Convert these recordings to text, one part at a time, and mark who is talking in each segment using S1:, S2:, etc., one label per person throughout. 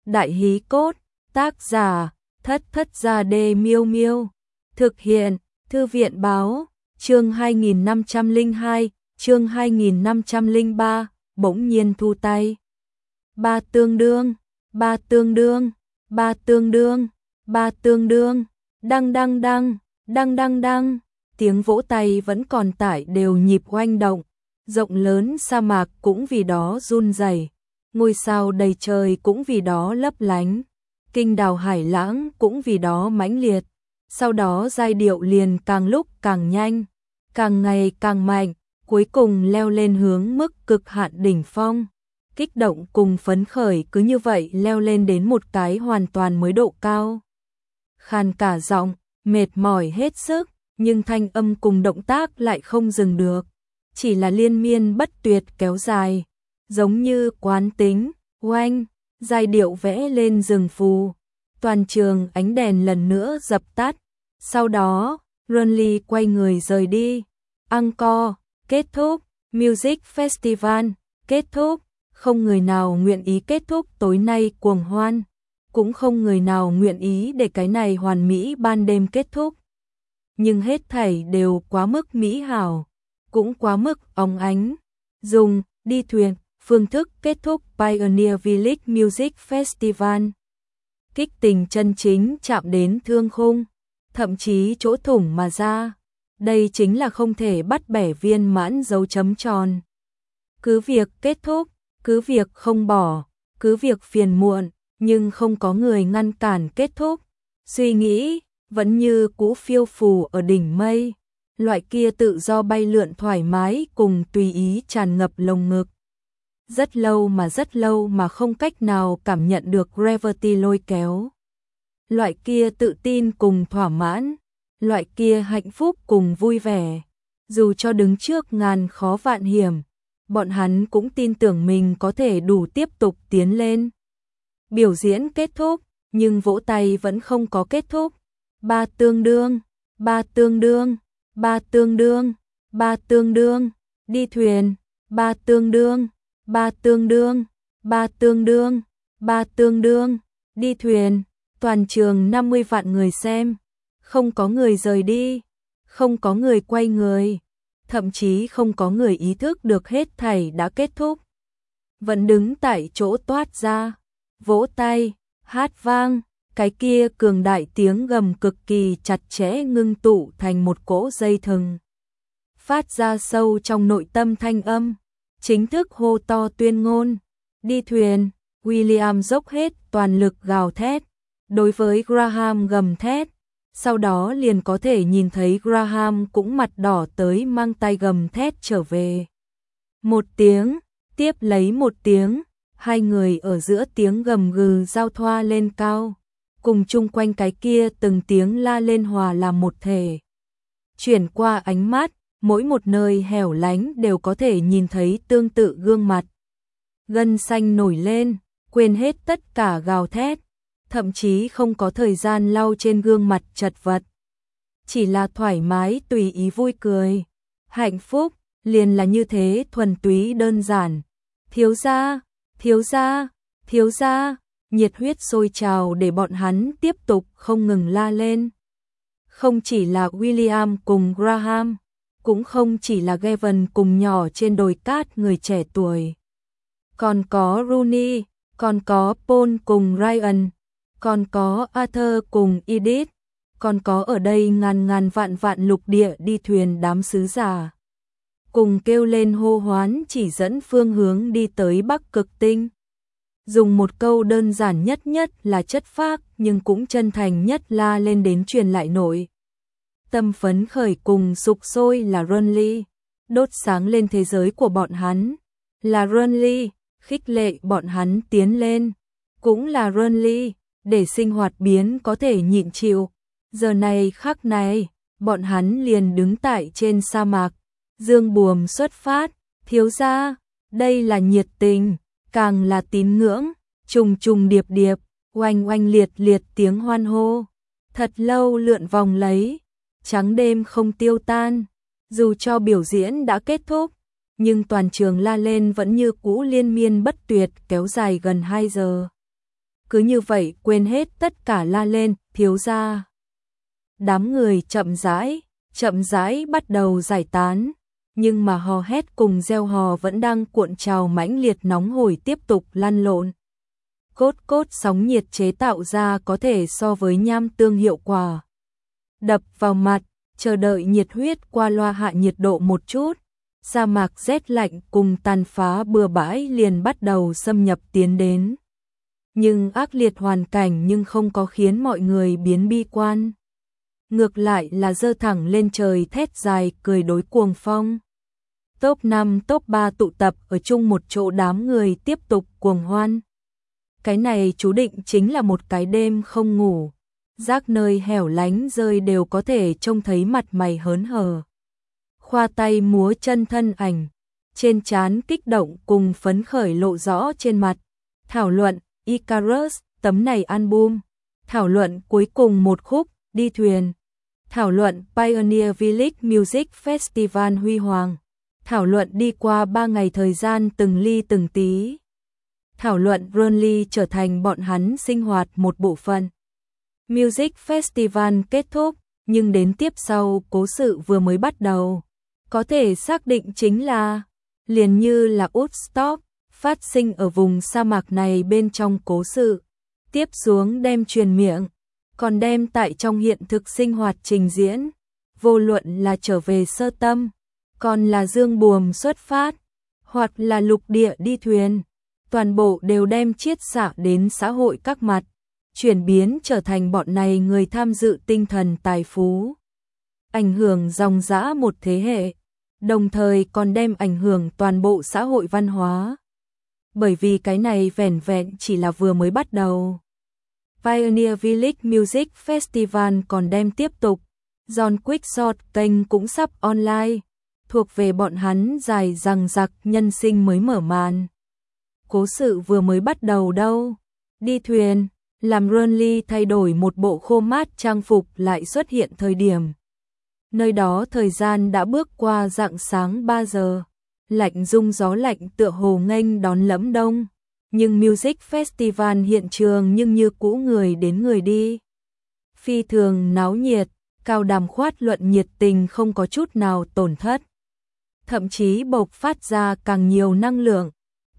S1: Đại hí cốt, tác giả, Thất Thất Gia Đê Miêu Miêu. Thực hiện, Thư viện báo, chương 2502, chương 2503, bỗng nhiên thu tay. Ba tương đương, ba tương đương, ba tương đương, ba tương đương, đăng đăng đăng, đăng đăng đăng. Tiếng vỗ tay vẫn còn tải đều nhịp oanh động, rộng lớn sa mạc cũng vì đó run rẩy, ngôi sao đầy trời cũng vì đó lấp lánh, kinh đào hải lãng cũng vì đó mãnh liệt. Sau đó giai điệu liền càng lúc càng nhanh, càng ngày càng mạnh, cuối cùng leo lên hướng mức cực hạn đỉnh phong. Kích động cùng phấn khởi cứ như vậy leo lên đến một cái hoàn toàn mới độ cao. Khàn cả giọng, mệt mỏi hết sức, nhưng thanh âm cùng động tác lại không dừng được, chỉ là liên miên bất tuyệt kéo dài, giống như quán tính, oanh, giai điệu vẽ lên rừng phù. Toàn trường ánh đèn lần nữa dập tắt, sau đó, Runly quay người rời đi. Encore, kết thúc, Music Festival, kết thúc, không người nào nguyện ý kết thúc tối nay cuồng hoan, cũng không người nào nguyện ý để cái này hoàn mỹ ban đêm kết thúc. Nhưng hết thảy đều quá mức mỹ hảo, cũng quá mức óng ánh. Dùng, đi thuyền, phương thức kết thúc Pioneer Village Music Festival. Kích tình chân chính chạm đến thương khung, thậm chí chỗ thủng mà ra. Đây chính là không thể bắt bẻ viên mãn dấu chấm tròn. Cứ việc kết thúc, cứ việc không bỏ, cứ việc phiền muộn, nhưng không có người ngăn cản kết thúc. Suy nghĩ vẫn như cũ phiêu phù ở đỉnh mây, loại kia tự do bay lượn thoải mái cùng tùy ý tràn ngập lồng ngực. Rất lâu mà không cách nào cảm nhận được gravity lôi kéo. Loại kia tự tin cùng thỏa mãn, loại kia hạnh phúc cùng vui vẻ. Dù cho đứng trước ngàn khó vạn hiểm, bọn hắn cũng tin tưởng mình có thể đủ tiếp tục tiến lên. Biểu diễn kết thúc, nhưng vỗ tay vẫn không có kết thúc. Ba tương đương, ba tương đương, ba tương đương, ba tương đương, đi thuyền, ba tương đương, ba tương đương, ba tương đương, ba tương đương, đi thuyền. Toàn trường 50 vạn người xem, không có người rời đi, không có người quay người, thậm chí không có người ý thức được hết thảy đã kết thúc. Vẫn đứng tại chỗ toát ra, vỗ tay, hát vang, cái kia cường đại tiếng gầm cực kỳ chặt chẽ ngưng tụ thành một cỗ dây thừng. Phát ra sâu trong nội tâm thanh âm, chính thức hô to tuyên ngôn, đi thuyền. William dốc hết toàn lực gào thét, đối với Graham gầm thét, sau đó liền có thể nhìn thấy Graham cũng mặt đỏ tới mang tay gầm thét trở về. Một tiếng, tiếp lấy một tiếng, hai người ở giữa tiếng gầm gừ giao thoa lên cao, cùng chung quanh cái kia từng tiếng la lên hòa làm một thể. Chuyển qua ánh mắt, mỗi một nơi hẻo lánh đều có thể nhìn thấy tương tự gương mặt. Gân xanh nổi lên, quên hết tất cả gào thét, thậm chí không có thời gian lau trên gương mặt chật vật. Chỉ là thoải mái tùy ý vui cười. Hạnh phúc, liền là như thế thuần túy đơn giản. Thiếu gia, thiếu gia, thiếu gia, nhiệt huyết sôi trào để bọn hắn tiếp tục không ngừng la lên. Không chỉ là William cùng Graham, cũng không chỉ là Gavin cùng nhỏ trên đồi cát người trẻ tuổi. Còn có Rooney, còn có Paul cùng Ryan, còn có Arthur cùng Edith, còn có ở đây ngàn vạn lục địa đi thuyền đám sứ giả. Cùng kêu lên hô hoán chỉ dẫn phương hướng đi tới Bắc Cực Tinh. Dùng một câu đơn giản nhất là chất phác nhưng cũng chân thành nhất la lên đến truyền lại nội. Tâm phấn khởi cùng sục sôi là Runly, đốt sáng lên thế giới của bọn hắn. Là Runly, khích lệ bọn hắn tiến lên. Cũng là Runly, để sinh hoạt biến có thể nhịn chịu. Giờ này khắc này, bọn hắn liền đứng tại trên sa mạc. Dương buồm xuất phát, thiếu gia, đây là nhiệt tình, càng là tín ngưỡng, trùng điệp điệp, oanh liệt tiếng hoan hô. Thật lâu lượn vòng lấy, trắng đêm không tiêu tan. Dù cho biểu diễn đã kết thúc, nhưng toàn trường la lên vẫn như cũ liên miên bất tuyệt kéo dài gần 2 giờ. cứ như vậy quên hết tất cả la lên, thiếu gia. Đám người chậm rãi bắt đầu giải tán, nhưng mà hò hét cùng reo hò vẫn đang cuộn trào mãnh liệt nóng hổi tiếp tục lăn lộn. Cốt sóng nhiệt chế tạo ra có thể so với nham tương hiệu quả. Đập vào mặt, chờ đợi nhiệt huyết qua loa hạ nhiệt độ một chút, sa mạc rét lạnh cùng tàn phá bừa bãi liền bắt đầu xâm nhập tiến đến. Nhưng ác liệt hoàn cảnh nhưng không có khiến mọi người biến bi quan. Ngược lại là giơ thẳng lên trời thét dài cười đối cuồng phong. Top 5 top 3 tụ tập ở chung một chỗ, đám người tiếp tục cuồng hoan. Cái này chú định chính là một cái đêm không ngủ. Rác nơi hẻo lánh rơi đều có thể trông thấy mặt mày hớn hở. Khoa tay múa chân thân ảnh, trên trán kích động cùng phấn khởi lộ rõ trên mặt. Thảo luận Icarus, tấm này album. Thảo luận cuối cùng một khúc, đi thuyền. Thảo luận Pioneer Village Music Festival huy hoàng. Thảo luận đi qua 3 ngày thời gian từng ly từng tí. Thảo luận Burnley trở thành bọn hắn sinh hoạt một bộ phận. Music Festival kết thúc, nhưng đến tiếp sau cố sự vừa mới bắt đầu. Có thể xác định chính là, liền như là Woodstock, phát sinh ở vùng sa mạc này bên trong cố sự. Tiếp xuống đem truyền miệng, còn đem tại trong hiện thực sinh hoạt trình diễn. Vô luận là trở về sơ tâm, còn là dương buồm xuất phát, hoặc là lục địa đi thuyền. Toàn bộ đều đem chiết xạ đến xã hội các mặt, chuyển biến trở thành bọn này người tham dự tinh thần tài phú. Ảnh hưởng dòng dã một thế hệ, đồng thời còn đem ảnh hưởng toàn bộ xã hội văn hóa. Bởi vì cái này vẻn vẹn chỉ là vừa mới bắt đầu. Pioneer Village Music Festival còn đem tiếp tục. John Quickshot kênh cũng sắp online, thuộc về bọn hắn dài dằng dặc nhân sinh mới mở màn. Cố sự vừa mới bắt đầu đâu. Đi thuyền, làm Burnley thay đổi một bộ khô mát trang phục lại xuất hiện thời điểm. Nơi đó thời gian đã bước qua rạng sáng 3 giờ. Lạnh rung gió lạnh tựa hồ nghênh đón lẫm đông. Nhưng Music Festival hiện trường nhưng như cũ người đến người đi. Phi thường náo nhiệt, cao đàm khoát luận nhiệt tình không có chút nào tổn thất. Thậm chí bộc phát ra càng nhiều năng lượng.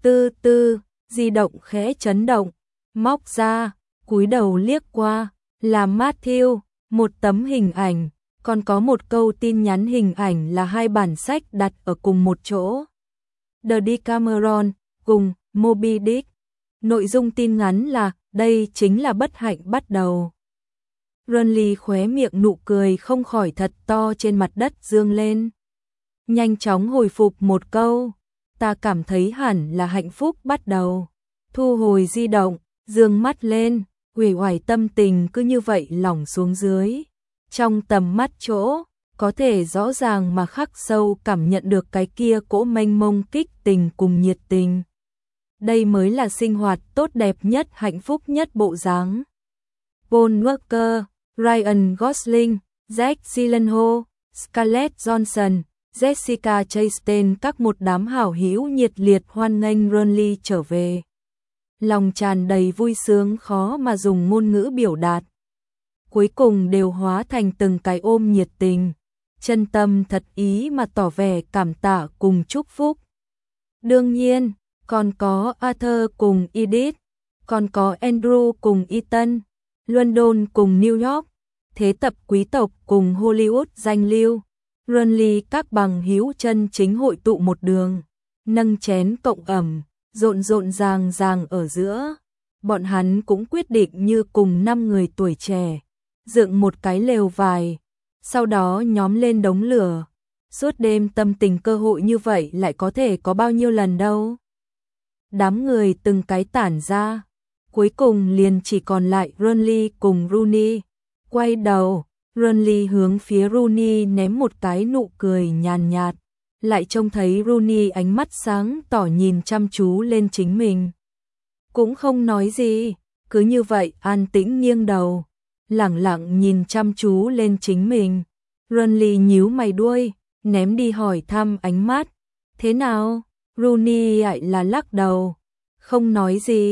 S1: Di động khẽ chấn động, móc ra, cúi đầu liếc qua, là Matthew, một tấm hình ảnh, còn có một câu tin nhắn hình ảnh là 2 bản sách đặt ở cùng một chỗ. The Decameron, cùng Moby Dick. Nội dung tin nhắn là, đây chính là bất hạnh bắt đầu. Burnley khóe miệng nụ cười không khỏi thật to trên mặt đất dương lên. Nhanh chóng hồi phục một câu, ta cảm thấy hẳn là hạnh phúc bắt đầu. Thu hồi di động, dương mắt lên, uể oải tâm tình cứ như vậy lỏng xuống dưới. Trong tầm mắt chỗ, có thể rõ ràng mà khắc sâu cảm nhận được cái kia cỗ mênh mông kích tình cùng nhiệt tình. Đây mới là sinh hoạt tốt đẹp nhất, hạnh phúc nhất bộ dáng. Paul Walker, Ryan Gosling, Jake Gyllenhaal, Scarlett Johansson, Jessica Chastain, các một đám hảo hữu nhiệt liệt hoan nghênh Burnley trở về. Lòng tràn đầy vui sướng khó mà dùng ngôn ngữ biểu đạt. Cuối cùng đều hóa thành từng cái ôm nhiệt tình, chân tâm thật ý mà tỏ vẻ cảm tạ cùng chúc phúc. Đương nhiên, còn có Arthur cùng Edith, còn có Andrew cùng Ethan, London cùng New York, thế tập quý tộc cùng Hollywood danh lưu. Burnley các bằng hữu chân chính hội tụ một đường, nâng chén cộng ẩm, rộn ràng ở giữa. Bọn hắn cũng quyết định như cùng 5 người tuổi trẻ, dựng một cái lều vải, sau đó nhóm lên đống lửa. Suốt đêm tâm tình cơ hội như vậy lại có thể có bao nhiêu lần đâu. Đám người từng cái tản ra, cuối cùng liền chỉ còn lại Burnley cùng Rooney. Quay đầu, Burnley hướng phía Rooney ném một cái nụ cười nhàn nhạt, lại trông thấy Rooney ánh mắt sáng tỏ nhìn chăm chú lên chính mình. Cũng không nói gì, cứ như vậy an tĩnh nghiêng đầu, lẳng lặng nhìn chăm chú lên chính mình. Burnley nhíu mày đuôi, ném đi hỏi thăm ánh mắt. Thế nào? Rooney lại là lắc đầu, không nói gì,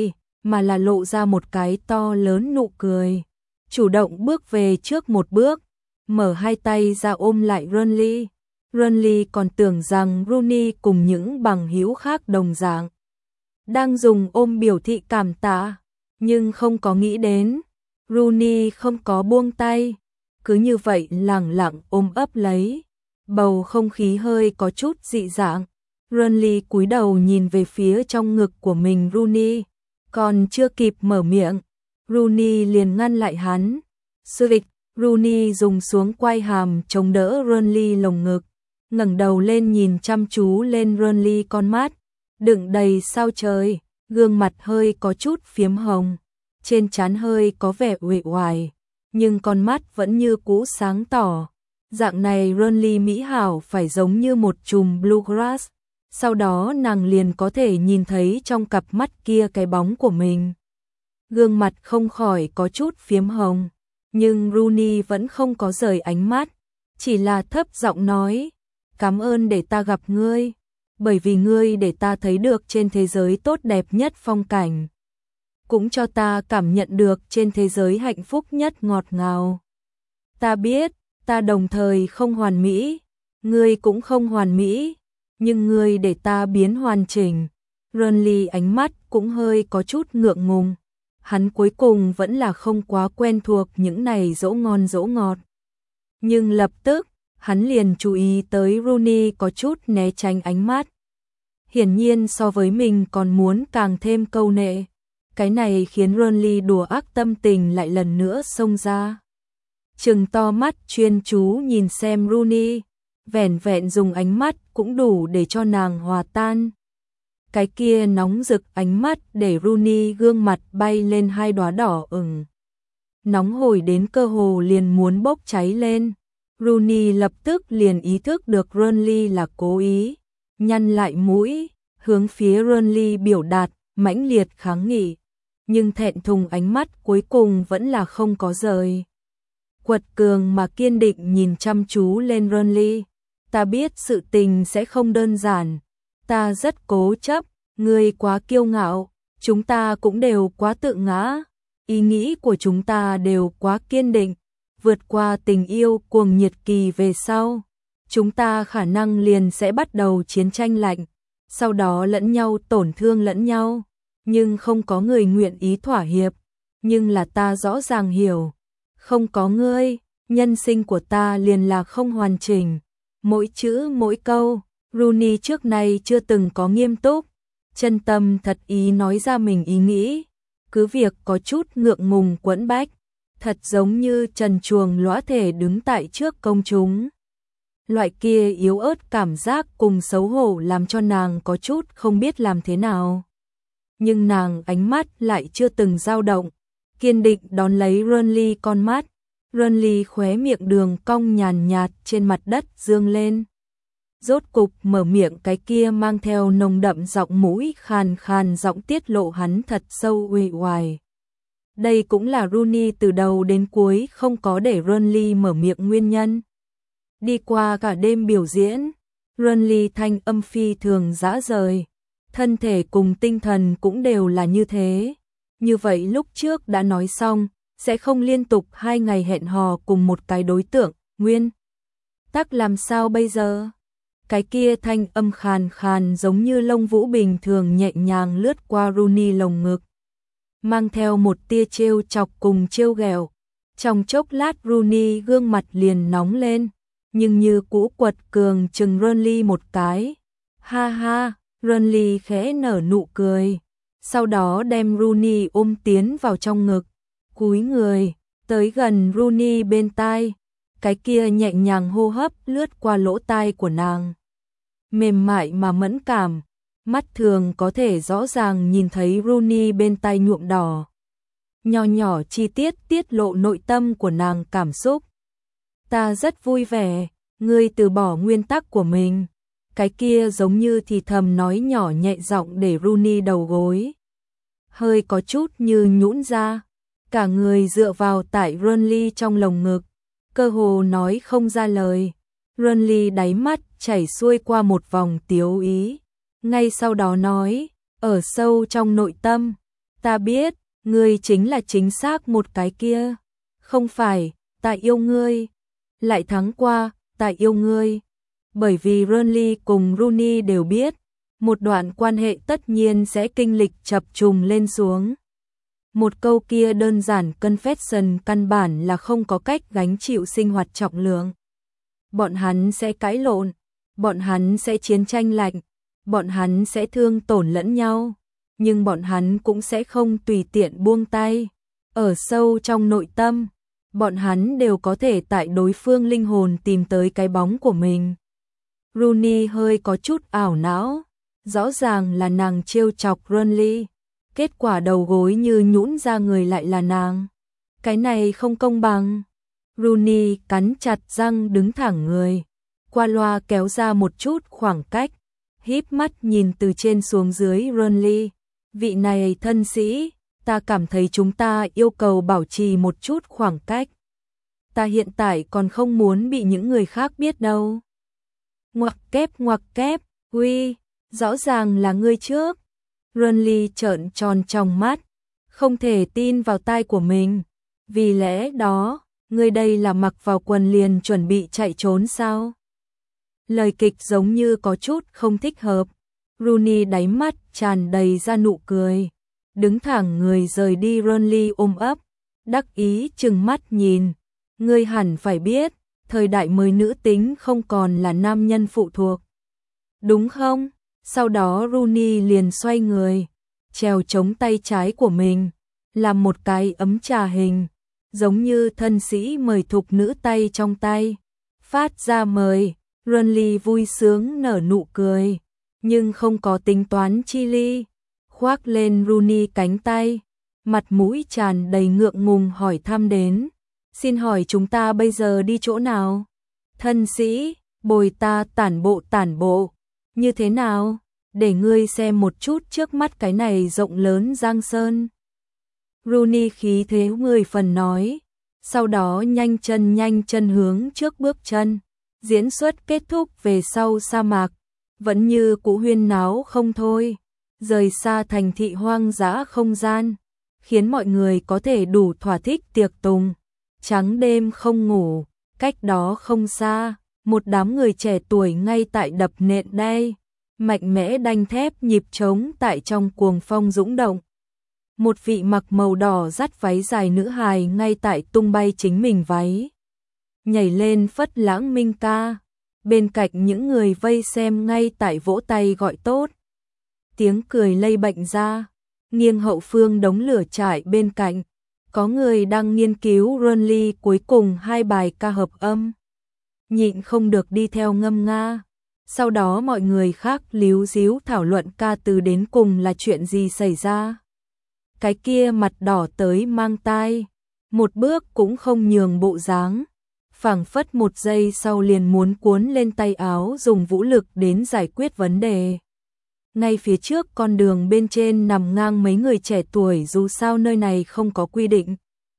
S1: mà là lộ ra một cái to lớn nụ cười. Chủ động bước về trước một bước, mở hai tay ra ôm lại Renly. Renly còn tưởng rằng Rooney cùng những bằng hữu khác đồng dạng đang dùng ôm biểu thị cảm tạ, nhưng không có nghĩ đến Rooney không có buông tay, cứ như vậy lẳng lặng ôm ấp lấy. Bầu không khí hơi có chút dị dạng. Renly cúi đầu nhìn về phía trong ngực của mình Rooney, còn chưa kịp mở miệng, Rooney liền ngăn lại hắn. Swift, Rooney dùng xuống quai hàm chống đỡ Renly lồng ngực, ngẩng đầu lên nhìn chăm chú lên Renly, con mắt đựng đầy sao trời, gương mặt hơi có chút phiếm hồng, trên trán hơi có vẻ uể oải, nhưng con mắt vẫn như cũ sáng tỏ. Dạng này Renly mỹ hảo phải giống như một chùm bluegrass. Sau đó nàng liền có thể nhìn thấy trong cặp mắt kia cái bóng của mình. Gương mặt không khỏi có chút phiếm hồng, nhưng Rooney vẫn không có rời ánh mắt, chỉ là thấp giọng nói, cảm ơn để ta gặp ngươi, bởi vì ngươi để ta thấy được trên thế giới tốt đẹp nhất phong cảnh, cũng cho ta cảm nhận được trên thế giới hạnh phúc nhất ngọt ngào. Ta biết, ta đồng thời không hoàn mỹ, ngươi cũng không hoàn mỹ, nhưng ngươi để ta biến hoàn chỉnh. Renly ánh mắt cũng hơi có chút ngượng ngùng. Hắn cuối cùng vẫn là không quá quen thuộc những này dỗ ngon dỗ ngọt. Nhưng lập tức, hắn liền chú ý tới Rooney có chút né tránh ánh mắt. Hiển nhiên so với mình còn muốn càng thêm câu nệ. Cái này khiến Renly đùa ác tâm tình lại lần nữa xông ra. Trừng to mắt chuyên chú nhìn xem Rooney, vẻn vẹn dùng ánh mắt cũng đủ để cho nàng hòa tan. Cái kia nóng rực ánh mắt để Rooney gương mặt bay lên hai đóa đỏ ửng. Nóng hổi đến cơ hồ liền muốn bốc cháy lên. Rooney lập tức liền ý thức được Renly là cố ý, nhăn lại mũi, hướng phía Renly biểu đạt mãnh liệt kháng nghị, nhưng thẹn thùng ánh mắt cuối cùng vẫn là không có rời. Quật cường mà kiên định nhìn chăm chú lên Renly. Ta biết sự tình sẽ không đơn giản, ta rất cố chấp, ngươi quá kiêu ngạo, chúng ta cũng đều quá tự ngã, ý nghĩ của chúng ta đều quá kiên định, vượt qua tình yêu cuồng nhiệt kỳ về sau, chúng ta khả năng liền sẽ bắt đầu chiến tranh lạnh, sau đó lẫn nhau tổn thương lẫn nhau, nhưng không có người nguyện ý thỏa hiệp, nhưng là ta rõ ràng hiểu, không có ngươi, nhân sinh của ta liền là không hoàn chỉnh. Mỗi chữ mỗi câu, Rooney trước nay chưa từng có nghiêm túc, chân tâm thật ý nói ra mình ý nghĩ, cứ việc có chút ngượng ngùng quẫn bách, thật giống như trần truồng lõa thể đứng tại trước công chúng. Loại kia yếu ớt cảm giác cùng xấu hổ làm cho nàng có chút không biết làm thế nào. Nhưng nàng ánh mắt lại chưa từng dao động, kiên định đón lấy Renly con mắt. Renly khóe miệng đường cong nhàn nhạt trên mặt đất dương lên. Rốt cục mở miệng, cái kia mang theo nồng đậm giọng mũi khàn khàn giọng tiết lộ hắn thật sâu uể oải. Đây cũng là Rooney từ đầu đến cuối không có để Renly mở miệng nguyên nhân. Đi qua cả đêm biểu diễn, Renly thanh âm phi thường dã rời, thân thể cùng tinh thần cũng đều là như thế. Như vậy lúc trước đã nói xong, sẽ không liên tục 2 ngày hẹn hò cùng một cái đối tượng, nguyên tắc làm sao bây giờ? Cái kia thanh âm khàn khàn giống như lông vũ bình thường nhẹ nhàng lướt qua Rooney lồng ngực, mang theo một tia trêu chọc cùng trêu ghẹo. Trong chốc lát Rooney gương mặt liền nóng lên, nhưng như cũ quật cường chừng Renly một cái. Ha ha, Renly khẽ nở nụ cười, sau đó đem Rooney ôm tiến vào trong ngực, cúi người, tới gần Rooney bên tai, cái kia nhẹ nhàng hô hấp lướt qua lỗ tai của nàng. Mềm mại mà mẫn cảm, mắt thường có thể rõ ràng nhìn thấy Rooney bên tai nhuộm đỏ. Nhỏ nhỏ chi tiết tiết lộ nội tâm của nàng cảm xúc. Ta rất vui vẻ, ngươi từ bỏ nguyên tắc của mình. Cái kia giống như thì thầm nói nhỏ nhẹ giọng để Rooney đầu gối hơi có chút như nhũn ra, cả người dựa vào tại Renly trong lồng ngực, cơ hồ nói không ra lời. Renly đáy mắt chảy xuôi qua một vòng tiếu ý, ngay sau đó nói, ở sâu trong nội tâm, Ta biết, ngươi chính là chính xác một cái kia. Không phải, ta yêu ngươi. Lại thắng qua, ta yêu ngươi. Bởi vì Burnley cùng Rooney đều biết, một đoạn quan hệ tất nhiên sẽ kinh lịch chập trùng lên xuống. Một câu kia đơn giản confession căn bản là không có cách gánh chịu sinh hoạt trọng lượng. Bọn hắn sẽ cãi lộn, bọn hắn sẽ chiến tranh lạnh, bọn hắn sẽ thương tổn lẫn nhau, nhưng bọn hắn cũng sẽ không tùy tiện buông tay. Ở sâu trong nội tâm, bọn hắn đều có thể tại đối phương linh hồn tìm tới cái bóng của mình. Rooney hơi có chút ảo não, rõ ràng là nàng trêu chọc Burnley, kết quả đầu gối như nhũn ra người lại là nàng. Cái này không công bằng. Rooney cắn chặt răng đứng thẳng người, qua loa kéo ra một chút khoảng cách, híp mắt nhìn từ trên xuống dưới Burnley. Vị này thân sĩ, ta cảm thấy chúng ta yêu cầu bảo trì một chút khoảng cách. Ta hiện tại còn không muốn bị những người khác biết đâu. Ngoặc kép, uy, rõ ràng là ngươi trước. Burnley trợn tròn trong mắt, không thể tin vào tai của mình. Vì lẽ đó, ngươi đây là mặc vào quần liền chuẩn bị chạy trốn sao? Lời kịch giống như có chút không thích hợp. Rooney đáy mắt tràn đầy ra nụ cười, đứng thẳng người rời đi. Burnley ôm ấp, đắc ý trừng mắt nhìn. Ngươi hẳn phải biết, thời đại mới nữ tính không còn là nam nhân phụ thuộc. Đúng không? Sau đó Rooney liền xoay người, trèo chống tay trái của mình, làm một cái ấm trà hình, giống như thân sĩ mời thục nữ tay trong tay. Phát ra mời, Burnley vui sướng nở nụ cười, nhưng không có tính toán chi ly, khoác lên Rooney cánh tay, mặt mũi tràn đầy ngượng ngùng hỏi thăm đến. Xin hỏi chúng ta bây giờ đi chỗ nào? Thân sĩ, bồi ta tản bộ. Như thế nào? Để ngươi xem một chút trước mắt cái này rộng lớn giang sơn. Rooney khí thế 10 phần nói, sau đó nhanh chân hướng trước bước chân. Diễn xuất kết thúc về sau sa mạc, vẫn như cũ huyên náo không thôi, rời xa thành thị hoang dã không gian, khiến mọi người có thể đủ thỏa thích tiệc tùng. Trắng đêm không ngủ, cách đó không xa, một đám người trẻ tuổi ngay tại đập nện đay, mạnh mẽ đanh thép nhịp trống tại trong cuồng phong dũng động. Một vị mặc màu đỏ dắt váy dài nữ hài ngay tại tung bay chính mình váy, nhảy lên phất lãng minh ca, bên cạnh những người vây xem ngay tại vỗ tay gọi tốt. Tiếng cười lây bệnh ra, nghiêng hậu phương đống lửa trại bên cạnh, có người đang nghiên cứu Burnley cuối cùng 2 bài ca hợp âm, nhịn không được đi theo ngâm nga. Sau đó mọi người khác líu díu thảo luận ca từ đến cùng là chuyện gì xảy ra. Cái kia mặt đỏ tới mang tai, một bước cũng không nhường bộ dáng, phảng phất một giây sau liền muốn cuốn lên tay áo dùng vũ lực đến giải quyết vấn đề. Ngay phía trước con đường bên trên nằm ngang mấy người trẻ tuổi, dù sao nơi này không có quy định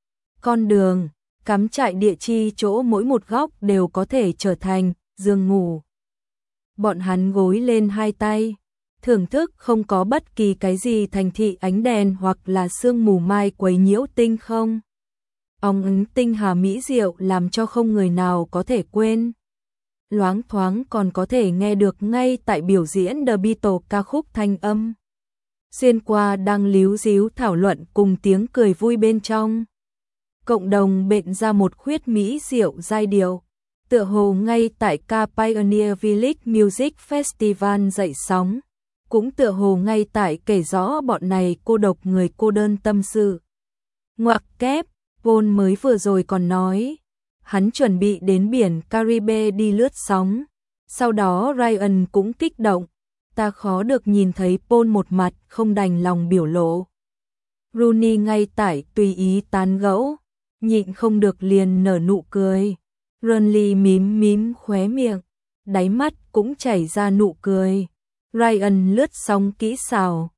S1: con đường, cắm trại địa chi chỗ mỗi một góc đều có thể trở thành giường ngủ. Bọn hắn gối lên 2 tay, thưởng thức không có bất kỳ cái gì thành thị ánh đèn hoặc là sương mù mai quấy nhiễu tinh không. Óng ứng tinh hà mỹ diệu làm cho không người nào có thể quên. Loáng thoáng còn có thể nghe được ngay tại biểu diễn The Beatles ca khúc thanh âm. Xuyên qua đang líu díu thảo luận cùng tiếng cười vui bên trong. Cộng đồng bện ra một khuyết mỹ diệu giai điệu, tựa hồ ngay tại ca Pioneer Village Music Festival dậy sóng, cũng tựa hồ ngay tại kể rõ bọn này cô độc người cô đơn tâm sự. Ngoặc kép, Paul mới vừa rồi còn nói, hắn chuẩn bị đến biển Caribe đi lướt sóng. Sau đó Ryan cũng kích động, ta khó được nhìn thấy Paul một mặt không đành lòng biểu lộ. Rooney ngay tại tùy ý tán gẫu, nhịn không được liền nở nụ cười. Burnley mím khóe miệng, đáy mắt cũng chảy ra nụ cười. Ryan lướt sóng kỹ xảo.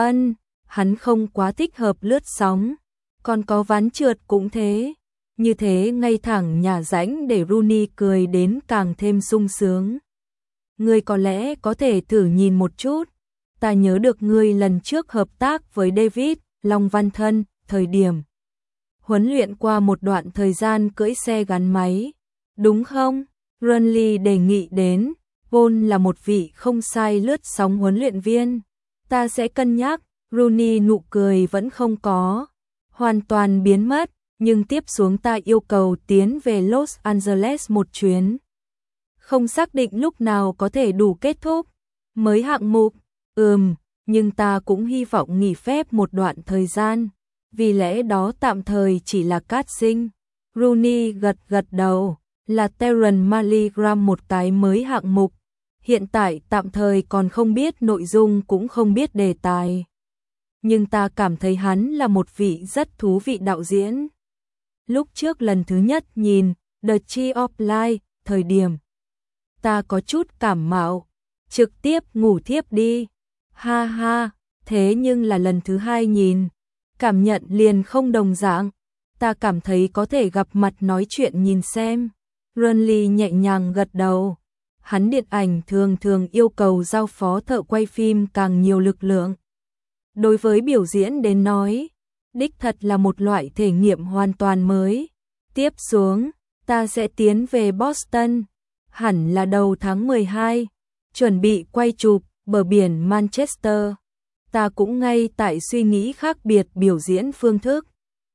S1: Hắn không quá thích hợp lướt sóng, còn có ván trượt cũng thế. Như thế ngay thẳng nhả rãnh để Rooney cười đến càng thêm sung sướng. Ngươi có lẽ có thể thử nhìn một chút. Ta nhớ được ngươi lần trước hợp tác với David Long Văn Thân, thời điểm huấn luyện qua một đoạn thời gian cưỡi xe gắn máy, đúng không? Renly đề nghị đến, vốn là một vị không sai lướt sóng huấn luyện viên. Ta sẽ cân nhắc. Rooney nụ cười vẫn không có hoàn toàn biến mất, nhưng tiếp xuống ta yêu cầu tiến về Los Angeles một chuyến. Không xác định lúc nào có thể đủ kết thúc mới hạng mục. Nhưng ta cũng hy vọng nghỉ phép một đoạn thời gian, vì lẽ đó tạm thời chỉ là casting. Rooney gật đầu, là Terrence Maligram một cái mới hạng mục. Hiện tại tạm thời còn không biết nội dung cũng không biết đề tài. Nhưng ta cảm thấy hắn là một vị rất thú vị đạo diễn. Lúc trước lần thứ nhất nhìn The Tree of Life, thời điểm ta có chút cảm mạo, trực tiếp ngủ thiếp đi. Ha ha, thế nhưng là lần thứ hai nhìn, cảm nhận liền không đồng dạng. Ta cảm thấy có thể gặp mặt nói chuyện nhìn xem. Renly nhẹ nhàng gật đầu. Hắn điện ảnh thường yêu cầu giao phó thợ quay phim càng nhiều lực lượng. Đối với biểu diễn đến nói, đích thật là một loại thể nghiệm hoàn toàn mới. Tiếp xuống, ta sẽ tiến về Boston, hẳn là đầu tháng 12, chuẩn bị quay chụp bờ biển Manchester. Ta cũng ngay tại suy nghĩ khác biệt biểu diễn phương thức.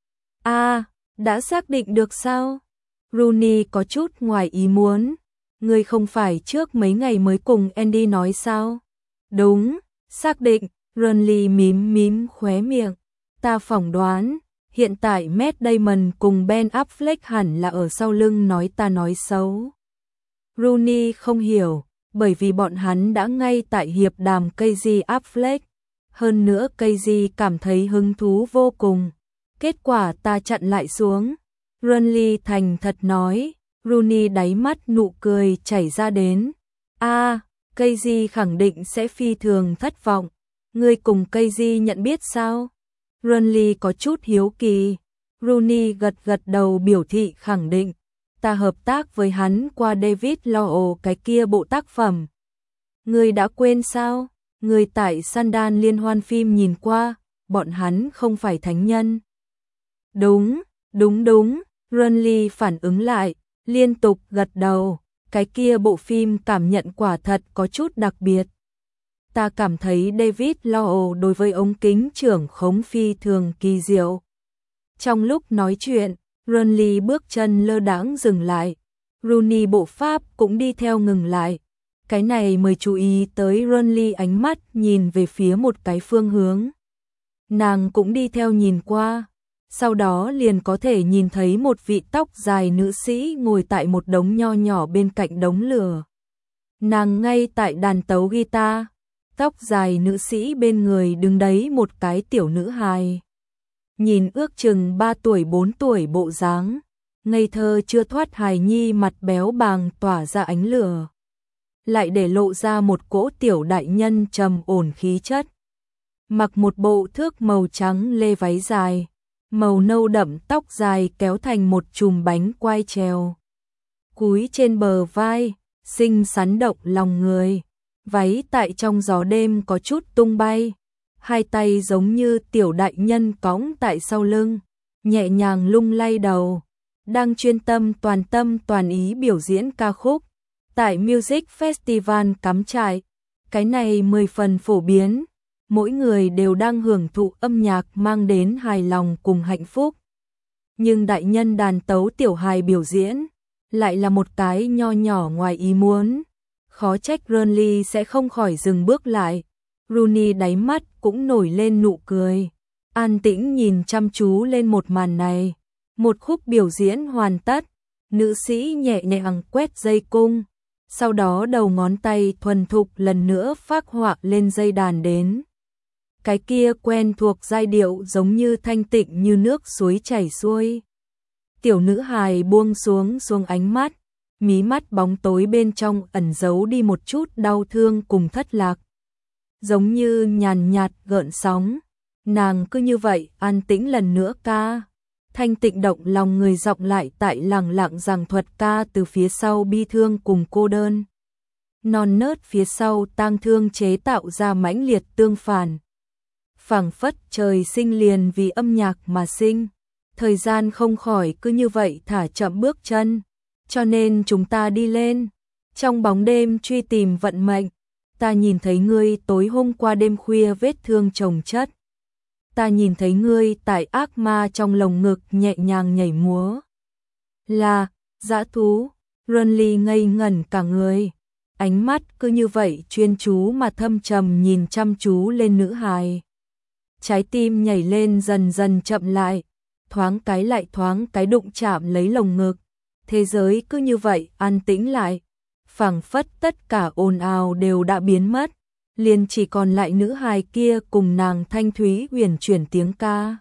S1: Đã xác định được sao? Rooney có chút ngoài ý muốn. Ngươi không phải trước mấy ngày mới cùng Andy nói sao? Đúng, xác định. Renly mím khóe miệng. Ta phỏng đoán, hiện tại Matt Damon cùng Ben Affleck hẳn là ở sau lưng nói ta nói xấu. Rooney không hiểu, bởi vì bọn hắn đã ngay tại hiệp đàm Casey Affleck. Hơn nữa Casey cảm thấy hứng thú vô cùng. Kết quả ta chặn lại xuống. Renly thành thật nói. Rooney đáy mắt nụ cười chảy ra đến. Casey khẳng định sẽ phi thường thất vọng. Ngươi cùng Casey nhận biết sao? Renly có chút hiếu kỳ. Rooney gật đầu biểu thị khẳng định. Ta hợp tác với hắn qua David Lowery cái kia bộ tác phẩm. Ngươi đã quên sao? Ngươi tại Sundance liên hoan phim nhìn qua, bọn hắn không phải thánh nhân. Đúng. Renly phản ứng lại, liên tục gật đầu. Cái kia bộ phim cảm nhận quả thật có chút đặc biệt. Ta cảm thấy David Lowery đối với ống kính trưởng khống phi thường kỳ diệu. Trong lúc nói chuyện, Renly bước chân lơ đãng dừng lại. Rooney bộ pháp cũng đi theo ngừng lại. Cái này mới chú ý tới Renly ánh mắt nhìn về phía một cái phương hướng. Nàng cũng đi theo nhìn qua. Sau đó liền có thể nhìn thấy một vị tóc dài nữ sĩ ngồi tại một đống nho nhỏ bên cạnh đống lửa. Nàng ngay tại đàn tấu guitar. Tóc dài nữ sĩ bên người đứng đấy một cái tiểu nữ hài. Nhìn ước chừng 3 tuổi 4 tuổi bộ dáng, ngây thơ chưa thoát hài nhi mặt béo bàng tỏa ra ánh lửa. Lại để lộ ra một cỗ tiểu đại nhân trầm ổn khí chất. Mặc một bộ thước màu trắng lê váy dài, màu nâu đậm tóc dài kéo thành một chùm bánh quai treo. Cúi trên bờ vai, xinh xắn động lòng người. Váy tại trong gió đêm có chút tung bay. Hai tay giống như tiểu đại nhân cõng tại sau lưng, nhẹ nhàng lung lay đầu. Đang chuyên tâm toàn ý biểu diễn ca khúc. Tại Music Festival cắm trại. Cái này 10 phần phổ biến. Mỗi người đều đang hưởng thụ âm nhạc mang đến hài lòng cùng hạnh phúc. Nhưng đại nhân đàn tấu tiểu hài biểu diễn lại là một cái nho nhỏ ngoài ý muốn. Khó trách Renly sẽ không khỏi dừng bước lại. Rooney đáy mắt cũng nổi lên nụ cười. An tĩnh nhìn chăm chú lên một màn này. Một khúc biểu diễn hoàn tất. Nữ sĩ nhẹ nhàng quét dây cung. Sau đó đầu ngón tay thuần thục lần nữa phác họa lên dây đàn đến. Cái kia quen thuộc giai điệu giống như thanh tịnh như nước suối chảy xuôi. Tiểu nữ hài buông xuống ánh mắt. Mí mắt bóng tối bên trong ẩn giấu đi một chút đau thương cùng thất lạc. Giống như nhàn nhạt gợn sóng. Nàng cứ như vậy an tĩnh lần nữa ca. Thanh tịnh động lòng người giọng lại tại lẳng lặng giảng thuật ca từ phía sau bi thương cùng cô đơn. Non nớt phía sau tang thương chế tạo ra mãnh liệt tương phản. phảng phất trời sinh liền vì âm nhạc mà sinh. Thời gian không khỏi cứ như vậy thả chậm bước chân, cho nên chúng ta đi lên. Trong bóng đêm truy tìm vận mệnh, ta nhìn thấy ngươi tối hôm qua đêm khuya vết thương chồng chất. Ta nhìn thấy ngươi tại ác ma trong lồng ngực nhẹ nhàng nhảy múa. Là, dã thú, Runly ngây ngẩn cả người. Ánh mắt cứ như vậy chuyên chú mà thâm trầm nhìn chăm chú lên nữ hài. Trái tim nhảy lên dần dần chậm lại, thoáng cái đụng chạm lấy lồng ngực. Thế giới cứ như vậy an tĩnh lại, phảng phất tất cả ồn ào đều đã biến mất, liền chỉ còn lại nữ hài kia cùng nàng thanh thúy huyền chuyển tiếng ca.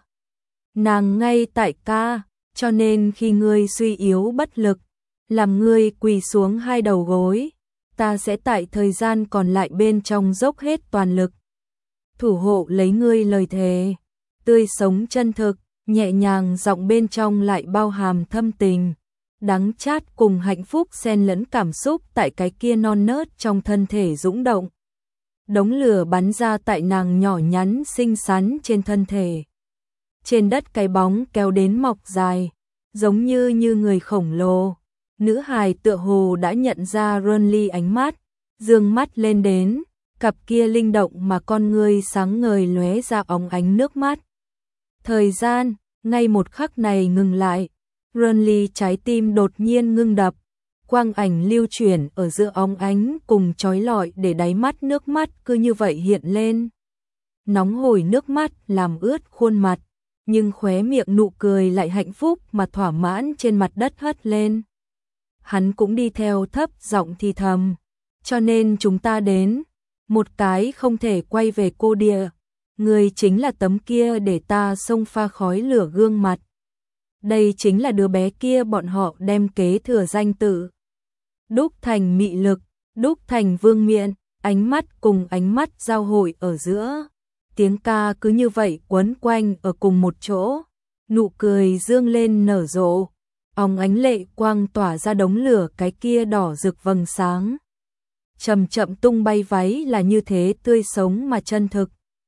S1: Nàng ngay tại ca, cho nên khi ngươi suy yếu bất lực, làm ngươi quỳ xuống hai đầu gối, ta sẽ tại thời gian còn lại bên trong dốc hết toàn lực thủ hộ lấy ngươi. Lời thề tươi sống chân thực, nhẹ nhàng, giọng bên trong lại bao hàm thâm tình, đắng chát cùng hạnh phúc xen lẫn cảm xúc tại cái kia non nớt trong thân thể dũng động. Đống lửa bắn ra tại nàng nhỏ nhắn xinh xắn trên thân thể. Trên đất cái bóng kéo đến mọc dài, giống như người khổng lồ. Nữ hài tựa hồ đã nhận ra Runly ánh mắt, dương mắt lên đến, cặp kia linh động mà con ngươi sáng ngời lóe ra óng ánh nước mắt. Thời gian, ngay một khắc này ngừng lại, Runly trái tim đột nhiên ngưng đập, quang ảnh lưu chuyển ở giữa óng ánh cùng chói lọi để đáy mắt nước mắt cứ như vậy hiện lên. Nóng hổi nước mắt làm ướt khuôn mặt, nhưng khóe miệng nụ cười lại hạnh phúc mà thỏa mãn trên mặt đất hất lên. Hắn cũng đi theo thấp giọng thì thầm, cho nên chúng ta đến, một cái không thể quay về cô địa, người chính là tấm kia để ta xông pha khói lửa gương mặt. Đây chính là đứa bé kia bọn họ đem kế thừa danh tự. Đúc thành mị lực, đúc thành vương miện, ánh mắt cùng ánh mắt giao hội ở giữa. Tiếng ca cứ như vậy quấn quanh ở cùng một chỗ, nụ cười dương lên nở rộ, óng ánh lệ quang tỏa ra đống lửa cái kia đỏ rực vầng sáng. Chậm chậm tung bay váy là như thế tươi sống mà chân thực.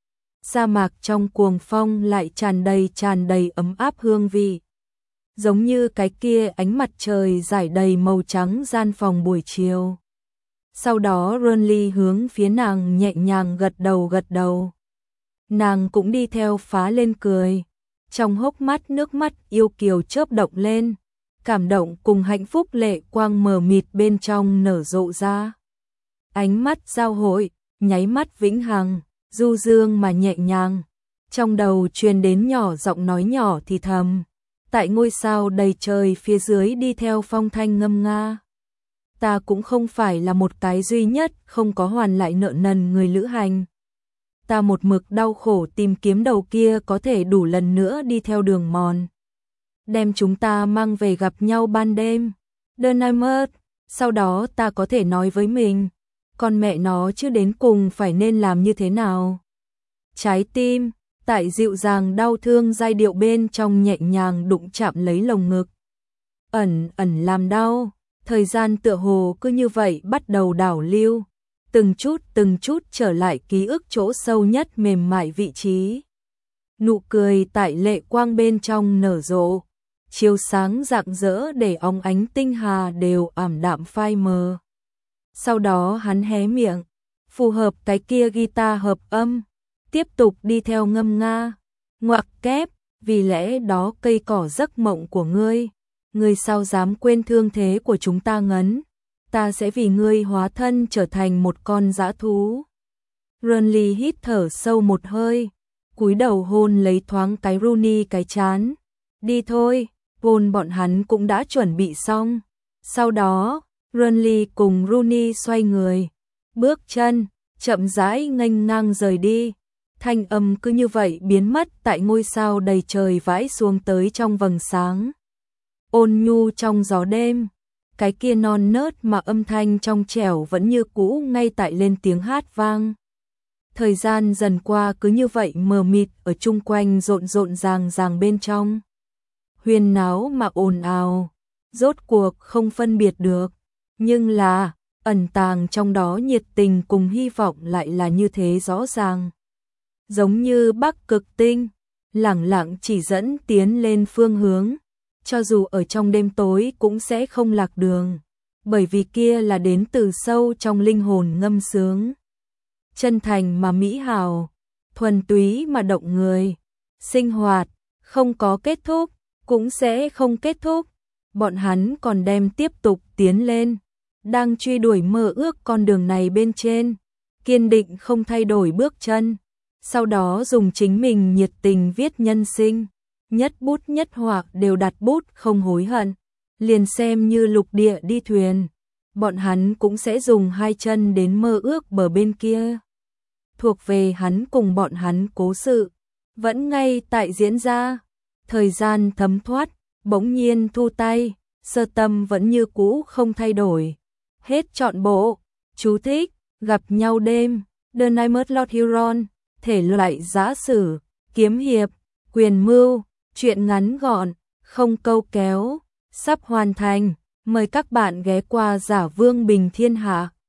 S1: Sa mạc trong cuồng phong lại tràn đầy ấm áp hương vị. Giống như cái kia ánh mặt trời rải đầy màu trắng gian phòng buổi chiều. Sau đó Runly hướng phía nàng nhẹ nhàng gật đầu. Nàng cũng đi theo phá lên cười. Trong hốc mắt nước mắt yêu kiều chớp động lên. Cảm động cùng hạnh phúc lệ quang mờ mịt bên trong nở rộ ra. Ánh mắt giao hội, nháy mắt vĩnh hằng, du dương mà nhẹ nhàng. Trong đầu truyền đến nhỏ giọng nói nhỏ thì thầm. Tại ngôi sao đầy trời phía dưới đi theo phong thanh ngâm nga. Ta cũng không phải là một cái duy nhất không có hoàn lại nợ nần người lữ hành. Ta một mực đau khổ tìm kiếm đầu kia có thể đủ lần nữa đi theo đường mòn. Đem chúng ta mang về gặp nhau ban đêm. Dynamite, sau đó ta có thể nói với mình, con mẹ nó chứ đến cùng phải nên làm như thế nào. Trái tim tại dịu dàng đau thương giai điệu bên trong nhẹ nhàng đụng chạm lấy lồng ngực. Ẩn làm đau, thời gian tựa hồ cứ như vậy bắt đầu đảo lưu, từng chút trở lại ký ức chỗ sâu nhất mềm mại vị trí. Nụ cười tại lệ quang bên trong nở rộ, chiếu sáng rạng rỡ để óng ánh tinh hà đều ảm đạm phai mờ. Sau đó hắn hé miệng, phù hợp cái kia guitar hợp âm, tiếp tục đi theo ngâm nga, ngoặc kép, vì lẽ đó cây cỏ giấc mộng của ngươi sao dám quên thương thế của chúng ta ngấn, ta sẽ vì ngươi hóa thân trở thành một con dã thú. Runly hít thở sâu một hơi, cúi đầu hôn lấy thoáng cái Rooney cái chán. Đi thôi, hôn bọn hắn cũng đã chuẩn bị xong. Sau đó, Runly cùng Rooney xoay người, bước chân, chậm rãi nghênh ngang rời đi. Thanh âm cứ như vậy biến mất tại ngôi sao đầy trời vãi xuống tới trong vầng sáng. Ôn nhu trong gió đêm, cái kia non nớt mà âm thanh trong trẻo vẫn như cũ ngay tại lên tiếng hát vang. Thời gian dần qua cứ như vậy mờ mịt ở chung quanh rộn ràng bên trong. Huyên náo mà ồn ào, rốt cuộc không phân biệt được, nhưng là ẩn tàng trong đó nhiệt tình cùng hy vọng lại là như thế rõ ràng. giống như Bắc Cực Tinh, lẳng lặng chỉ dẫn tiến lên phương hướng, cho dù ở trong đêm tối cũng sẽ không lạc đường, bởi vì kia là đến từ sâu trong linh hồn ngâm sướng. Chân thành mà mỹ hào, thuần túy mà động người, sinh hoạt, không có kết thúc, cũng sẽ không kết thúc. Bọn hắn còn đem tiếp tục tiến lên, đang truy đuổi mơ ước con đường này bên trên, kiên định không thay đổi bước chân, sau đó dùng chính mình nhiệt tình viết nhân sinh, nhất bút nhất họa đều đặt bút không hối hận, liền xem như lục địa đi thuyền, bọn hắn cũng sẽ dùng hai chân đến mơ ước bờ bên kia. Thuộc về hắn cùng bọn hắn cố sự, vẫn ngay tại diễn ra, thời gian thấm thoát, bỗng nhiên thu tay, sơ tâm vẫn như cũ không thay đổi. Hết trọn bộ, chú thích, gặp nhau đêm, The Nightmare Lord Huron, thể loại giã sử, kiếm hiệp, quyền mưu, truyện ngắn gọn, không câu kéo, sắp hoàn thành, mời các bạn ghé qua Giả Vương Bình Thiên Hạ.